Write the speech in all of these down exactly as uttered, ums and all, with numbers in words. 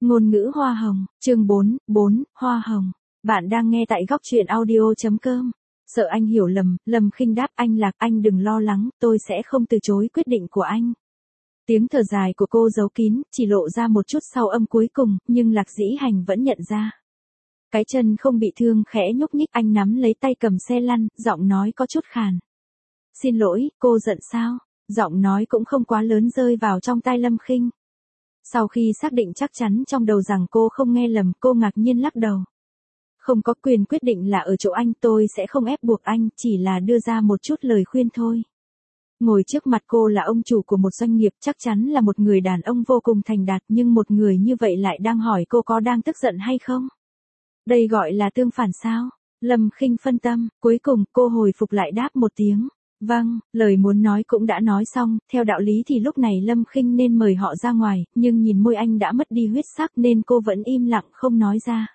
Ngôn ngữ hoa hồng, chương bốn, bốn, hoa hồng. Bạn đang nghe tại góc truyện audio chấm com. Sợ anh hiểu lầm, Lâm Khinh đáp anh Lạc, anh đừng lo lắng, tôi sẽ không từ chối quyết định của anh. Tiếng thở dài của cô giấu kín, chỉ lộ ra một chút sau âm cuối cùng, nhưng Lạc Dĩ Hành vẫn nhận ra. Cái chân không bị thương khẽ nhúc nhích, anh nắm lấy tay cầm xe lăn, giọng nói có chút khàn. Xin lỗi, cô giận sao? Giọng nói cũng không quá lớn rơi vào trong tai Lâm Khinh. Sau khi xác định chắc chắn trong đầu rằng cô không nghe lầm, cô ngạc nhiên lắc đầu. Không có quyền quyết định là ở chỗ anh, tôi sẽ không ép buộc anh, chỉ là đưa ra một chút lời khuyên thôi. Ngồi trước mặt cô là ông chủ của một doanh nghiệp, chắc chắn là một người đàn ông vô cùng thành đạt, nhưng một người như vậy lại đang hỏi cô có đang tức giận hay không? Đây gọi là tương phản sao? Lâm Khinh phân tâm, cuối cùng cô hồi phục lại đáp một tiếng. Vâng, lời muốn nói cũng đã nói xong, theo đạo lý thì lúc này Lâm Khinh nên mời họ ra ngoài, nhưng nhìn môi anh đã mất đi huyết sắc nên cô vẫn im lặng không nói ra.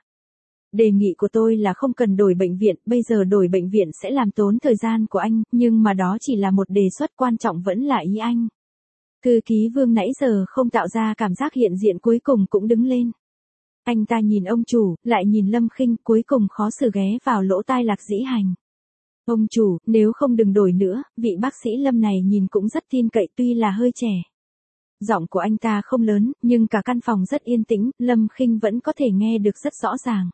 Đề nghị của tôi là không cần đổi bệnh viện, bây giờ đổi bệnh viện sẽ làm tốn thời gian của anh, nhưng mà đó chỉ là một đề xuất, quan trọng vẫn là ý anh. Thư ký Vương nãy giờ không tạo ra cảm giác hiện diện cuối cùng cũng đứng lên. Anh ta nhìn ông chủ, lại nhìn Lâm Khinh, cuối cùng khó xử ghé vào lỗ tai Lạc Dĩ Hành. Ông chủ, nếu không đừng đổi nữa, vị bác sĩ Lâm này nhìn cũng rất tin cậy tuy là hơi trẻ. Giọng của anh ta không lớn, nhưng cả căn phòng rất yên tĩnh, Lâm Khinh vẫn có thể nghe được rất rõ ràng.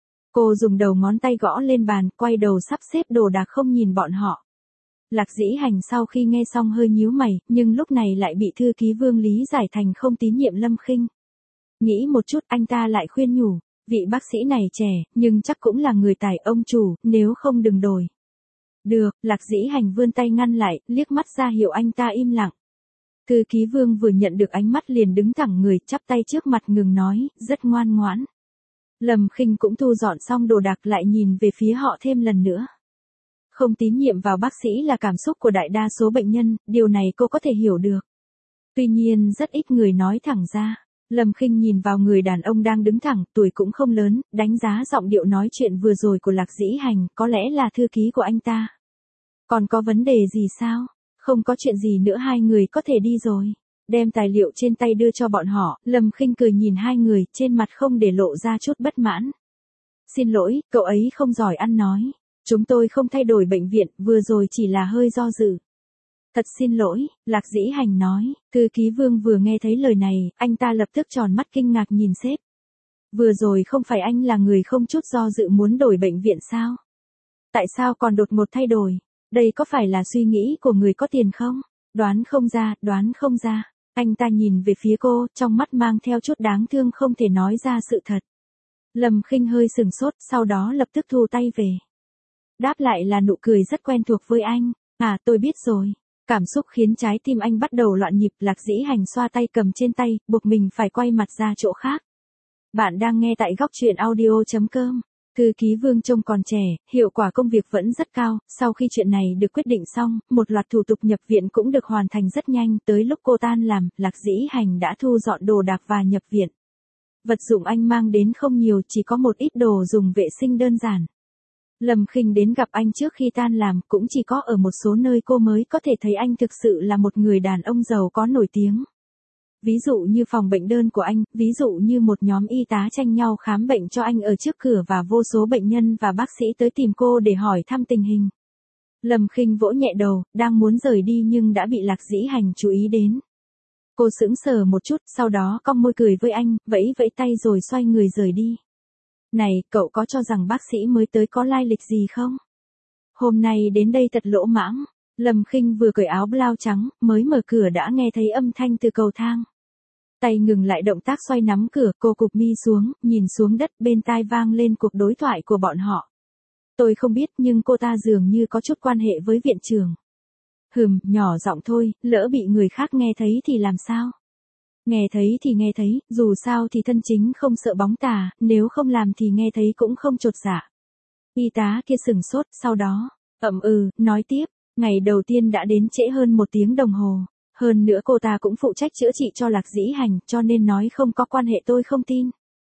Cô dùng đầu ngón tay gõ lên bàn, quay đầu sắp xếp đồ đạc không nhìn bọn họ. Lạc Dĩ Hành sau khi nghe xong hơi nhíu mày, nhưng lúc này lại bị thư ký Vương lý giải thành không tín nhiệm Lâm Khinh. Nghĩ một chút anh ta lại khuyên nhủ, vị bác sĩ này trẻ, nhưng chắc cũng là người tài, ông chủ, nếu không đừng đổi. Được, Lạc Dĩ Hành vươn tay ngăn lại, liếc mắt ra hiệu anh ta im lặng. Thư ký Vương vừa nhận được ánh mắt liền đứng thẳng người, chắp tay trước mặt ngừng nói, rất ngoan ngoãn. Lâm Khinh cũng thu dọn xong đồ đạc lại nhìn về phía họ thêm lần nữa. Không tín nhiệm vào bác sĩ là cảm xúc của đại đa số bệnh nhân, điều này cô có thể hiểu được. Tuy nhiên rất ít người nói thẳng ra. Lâm Khinh nhìn vào người đàn ông đang đứng thẳng, tuổi cũng không lớn, đánh giá giọng điệu nói chuyện vừa rồi của Lạc Dĩ Hành, có lẽ là thư ký của anh ta. Còn có vấn đề gì sao? Không có chuyện gì nữa, hai người có thể đi rồi. Đem tài liệu trên tay đưa cho bọn họ, Lâm Khinh cười nhìn hai người, trên mặt không để lộ ra chút bất mãn. Xin lỗi, cậu ấy không giỏi ăn nói. Chúng tôi không thay đổi bệnh viện, vừa rồi chỉ là hơi do dự. Thật xin lỗi, Lạc Dĩ Hành nói. Thư ký Vương vừa nghe thấy lời này, anh ta lập tức tròn mắt kinh ngạc nhìn sếp. Vừa rồi không phải anh là người không chút do dự muốn đổi bệnh viện sao? Tại sao còn đột ngột thay đổi? Đây có phải là suy nghĩ của người có tiền không? Đoán không ra, đoán không ra. Anh ta nhìn về phía cô, trong mắt mang theo chút đáng thương không thể nói ra sự thật. Lâm Khinh hơi sừng sốt, sau đó lập tức thu tay về. Đáp lại là nụ cười rất quen thuộc với anh. À, tôi biết rồi. Cảm xúc khiến trái tim anh bắt đầu loạn nhịp, Lạc Dĩ Hành xoa tay cầm trên tay, buộc mình phải quay mặt ra chỗ khác. Bạn đang nghe tại góc truyện audio chấm com. Thư ký Vương trông còn trẻ, hiệu quả công việc vẫn rất cao, sau khi chuyện này được quyết định xong, một loạt thủ tục nhập viện cũng được hoàn thành rất nhanh, tới lúc cô tan làm, Lạc Dĩ Hành đã thu dọn đồ đạc và nhập viện. Vật dụng anh mang đến không nhiều, chỉ có một ít đồ dùng vệ sinh đơn giản. Lâm Khinh đến gặp anh trước khi tan làm, cũng chỉ có ở một số nơi cô mới có thể thấy anh thực sự là một người đàn ông giàu có nổi tiếng. Ví dụ như phòng bệnh đơn của anh, ví dụ như một nhóm y tá tranh nhau khám bệnh cho anh ở trước cửa và vô số bệnh nhân và bác sĩ tới tìm cô để hỏi thăm tình hình. Lâm Khinh vỗ nhẹ đầu, đang muốn rời đi nhưng đã bị Lạc Dĩ Hành chú ý đến. Cô sững sờ một chút, sau đó cong môi cười với anh, vẫy vẫy tay rồi xoay người rời đi. Này, cậu có cho rằng bác sĩ mới tới có lai lịch gì không? Hôm nay đến đây thật lỗ mãng. Lâm Khinh vừa cởi áo blau trắng, mới mở cửa đã nghe thấy âm thanh từ cầu thang. Tay ngừng lại động tác xoay nắm cửa, cô cụp mi xuống, nhìn xuống đất, bên tai vang lên cuộc đối thoại của bọn họ. Tôi không biết nhưng cô ta dường như có chút quan hệ với viện trưởng. Hừm, nhỏ giọng thôi, lỡ bị người khác nghe thấy thì làm sao? Nghe thấy thì nghe thấy, dù sao thì thân chính không sợ bóng tà, nếu không làm thì nghe thấy cũng không chột dạ. Y tá kia sừng sốt, sau đó, ậm ừ, nói tiếp, ngày đầu tiên đã đến trễ hơn một tiếng đồng hồ. Hơn nữa cô ta cũng phụ trách chữa trị cho Lạc Dĩ Hành, cho nên nói không có quan hệ tôi không tin.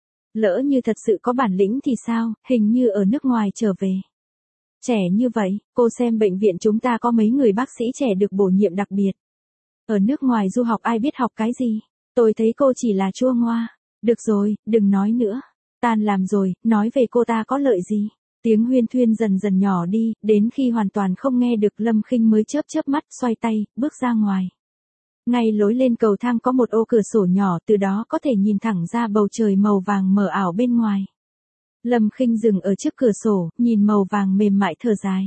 Lỡ như thật sự có bản lĩnh thì sao, hình như ở nước ngoài trở về. Trẻ như vậy, cô xem bệnh viện chúng ta có mấy người bác sĩ trẻ được bổ nhiệm đặc biệt. Ở nước ngoài du học ai biết học cái gì, tôi thấy cô chỉ là chua ngoa. Được rồi, đừng nói nữa. Tan làm rồi, nói về cô ta có lợi gì? Tiếng huyên thuyên dần dần nhỏ đi, đến khi hoàn toàn không nghe được Lâm Khinh mới chớp chớp mắt, xoay tay, bước ra ngoài. Ngay lối lên cầu thang có một ô cửa sổ nhỏ, từ đó có thể nhìn thẳng ra bầu trời màu vàng mờ ảo bên ngoài. Lâm Khinh dừng ở trước cửa sổ, nhìn màu vàng mềm mại thở dài.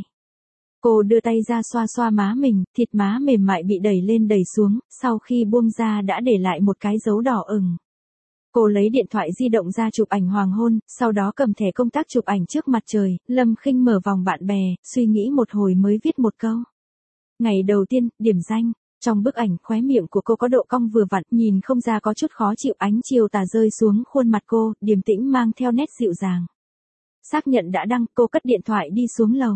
Cô đưa tay ra xoa xoa má mình, thịt má mềm mại bị đẩy lên đẩy xuống, sau khi buông ra đã để lại một cái dấu đỏ ửng. Cô lấy điện thoại di động ra chụp ảnh hoàng hôn, sau đó cầm thẻ công tác chụp ảnh trước mặt trời, Lâm Khinh mở vòng bạn bè, suy nghĩ một hồi mới viết một câu. Ngày đầu tiên, điểm danh. Trong bức ảnh, khóe miệng của cô có độ cong vừa vặn, nhìn không ra có chút khó chịu, ánh chiều tà rơi xuống khuôn mặt cô, điềm tĩnh mang theo nét dịu dàng. Xác nhận đã đăng, cô cất điện thoại đi xuống lầu.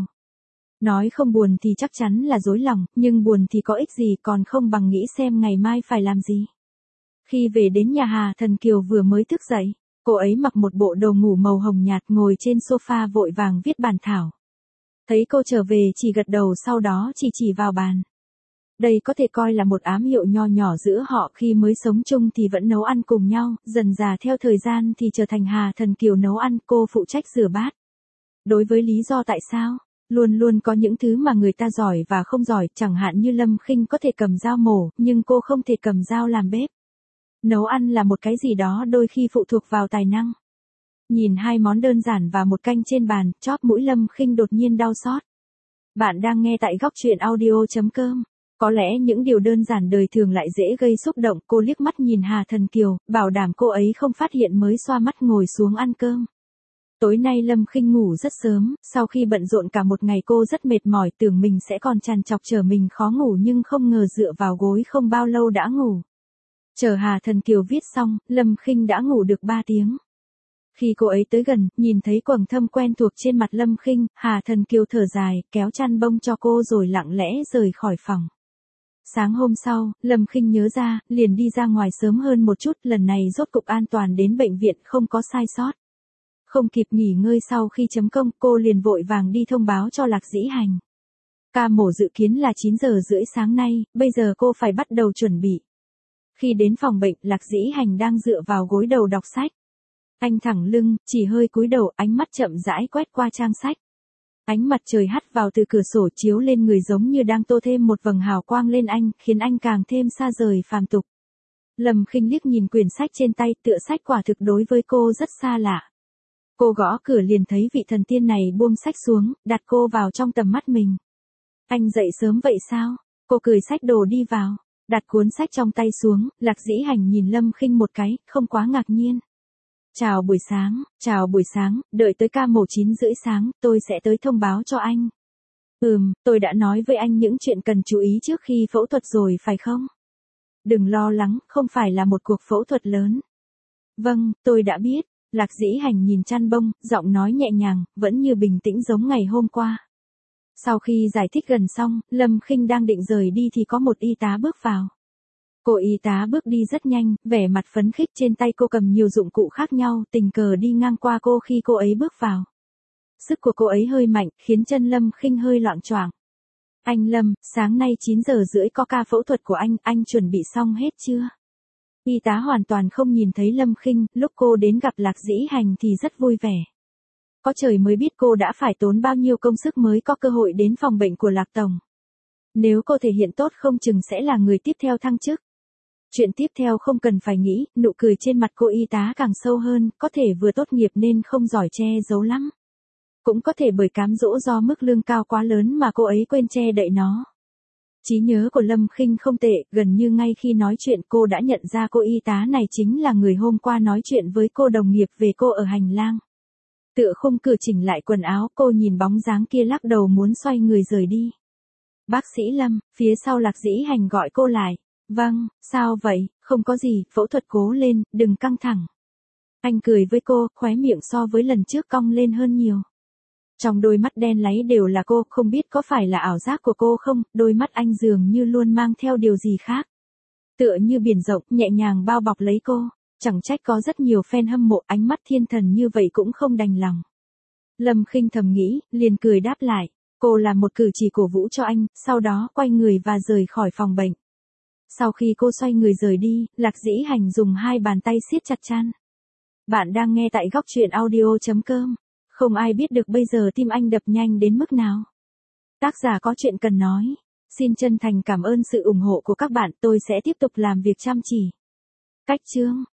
Nói không buồn thì chắc chắn là dối lòng, nhưng buồn thì có ích gì, còn không bằng nghĩ xem ngày mai phải làm gì. Khi về đến nhà Hà Thần Kiều vừa mới thức dậy, cô ấy mặc một bộ đồ ngủ màu hồng nhạt ngồi trên sofa vội vàng viết bản thảo. Thấy cô trở về chỉ gật đầu, sau đó chỉ chỉ vào bàn. Đây có thể coi là một ám hiệu nho nhỏ giữa họ, khi mới sống chung thì vẫn nấu ăn cùng nhau, dần dà theo thời gian thì trở thành Hà Thần Kiều nấu ăn, cô phụ trách rửa bát. Đối với lý do tại sao, luôn luôn có những thứ mà người ta giỏi và không giỏi, chẳng hạn như Lâm Khinh có thể cầm dao mổ, nhưng cô không thể cầm dao làm bếp. Nấu ăn là một cái gì đó đôi khi phụ thuộc vào tài năng. Nhìn hai món đơn giản và một canh trên bàn, chóp mũi Lâm Khinh đột nhiên đau xót. Bạn đang nghe tại góc truyện audio chấm com. Có lẽ những điều đơn giản đời thường lại dễ gây xúc động, cô liếc mắt nhìn Hà Thần Kiều, bảo đảm cô ấy không phát hiện mới xoa mắt ngồi xuống ăn cơm. Tối nay Lâm Khinh ngủ rất sớm, sau khi bận rộn cả một ngày cô rất mệt mỏi, tưởng mình sẽ còn trằn trọc chờ mình khó ngủ nhưng không ngờ dựa vào gối không bao lâu đã ngủ. Chờ Hà Thần Kiều viết xong, Lâm Khinh đã ngủ được ba tiếng. Khi cô ấy tới gần, nhìn thấy quầng thâm quen thuộc trên mặt Lâm Khinh, Hà Thần Kiều thở dài, kéo chăn bông cho cô rồi lặng lẽ rời khỏi phòng. Sáng hôm sau, Lâm Khinh nhớ ra, liền đi ra ngoài sớm hơn một chút, lần này rốt cục an toàn đến bệnh viện, không có sai sót. Không kịp nghỉ ngơi sau khi chấm công, cô liền vội vàng đi thông báo cho Lạc Dĩ Hành. Ca mổ dự kiến là chín giờ rưỡi sáng nay, bây giờ cô phải bắt đầu chuẩn bị. Khi đến phòng bệnh, Lạc Dĩ Hành đang dựa vào gối đầu đọc sách. Anh thẳng lưng, chỉ hơi cúi đầu, ánh mắt chậm rãi quét qua trang sách. Ánh mặt trời hắt vào từ cửa sổ chiếu lên người giống như đang tô thêm một vầng hào quang lên anh, khiến anh càng thêm xa rời phàm tục. Lâm Khinh liếc nhìn quyển sách trên tay, tựa sách quả thực đối với cô rất xa lạ. Cô gõ cửa liền thấy vị thần tiên này buông sách xuống, đặt cô vào trong tầm mắt mình. Anh dậy sớm vậy sao? Cô cười xách đồ đi vào, đặt cuốn sách trong tay xuống, Lạc Dĩ Hành nhìn Lâm Khinh một cái, không quá ngạc nhiên. Chào buổi sáng, chào buổi sáng, đợi tới ca mổ chín rưỡi sáng, tôi sẽ tới thông báo cho anh. Ừm, tôi đã nói với anh những chuyện cần chú ý trước khi phẫu thuật rồi phải không? Đừng lo lắng, không phải là một cuộc phẫu thuật lớn. Vâng, tôi đã biết. Lạc Dĩ Hành nhìn chăn bông, giọng nói nhẹ nhàng, vẫn như bình tĩnh giống ngày hôm qua. Sau khi giải thích gần xong, Lâm Khinh đang định rời đi thì có một y tá bước vào. Cô y tá bước đi rất nhanh, vẻ mặt phấn khích, trên tay cô cầm nhiều dụng cụ khác nhau, tình cờ đi ngang qua cô khi cô ấy bước vào. Sức của cô ấy hơi mạnh, khiến chân Lâm Khinh hơi loạng choạng. Anh Lâm, sáng nay chín giờ rưỡi có ca phẫu thuật của anh, anh chuẩn bị xong hết chưa? Y tá hoàn toàn không nhìn thấy Lâm Khinh, lúc cô đến gặp Lạc Dĩ Hành thì rất vui vẻ. Có trời mới biết cô đã phải tốn bao nhiêu công sức mới có cơ hội đến phòng bệnh của Lạc Tổng. Nếu cô thể hiện tốt không chừng sẽ là người tiếp theo thăng chức. Chuyện tiếp theo không cần phải nghĩ, nụ cười trên mặt cô y tá càng sâu hơn, có thể vừa tốt nghiệp nên không giỏi che giấu lắm. Cũng có thể bởi cám dỗ do mức lương cao quá lớn mà cô ấy quên che đậy nó. Trí nhớ của Lâm Khinh không tệ, gần như ngay khi nói chuyện cô đã nhận ra cô y tá này chính là người hôm qua nói chuyện với cô đồng nghiệp về cô ở hành lang. Tựa khung cửa chỉnh lại quần áo, cô nhìn bóng dáng kia lắc đầu muốn xoay người rời đi. Bác sĩ Lâm, phía sau Lạc Dĩ Hành gọi cô lại. Vâng, sao vậy, không có gì, phẫu thuật cố lên, đừng căng thẳng. Anh cười với cô, khóe miệng so với lần trước cong lên hơn nhiều. Trong đôi mắt đen láy đều là cô, không biết có phải là ảo giác của cô không, đôi mắt anh dường như luôn mang theo điều gì khác. Tựa như biển rộng, nhẹ nhàng bao bọc lấy cô, chẳng trách có rất nhiều fan hâm mộ, ánh mắt thiên thần như vậy cũng không đành lòng. Lâm Khinh thầm nghĩ, liền cười đáp lại, cô làm một cử chỉ cổ vũ cho anh, sau đó quay người và rời khỏi phòng bệnh. Sau khi cô xoay người rời đi, Lạc Dĩ Hành dùng hai bàn tay siết chặt chăn. Bạn đang nghe tại góc truyện audio chấm com. Không ai biết được bây giờ tim anh đập nhanh đến mức nào. Tác giả có chuyện cần nói. Xin chân thành cảm ơn sự ủng hộ của các bạn, tôi sẽ tiếp tục làm việc chăm chỉ. Cách chương.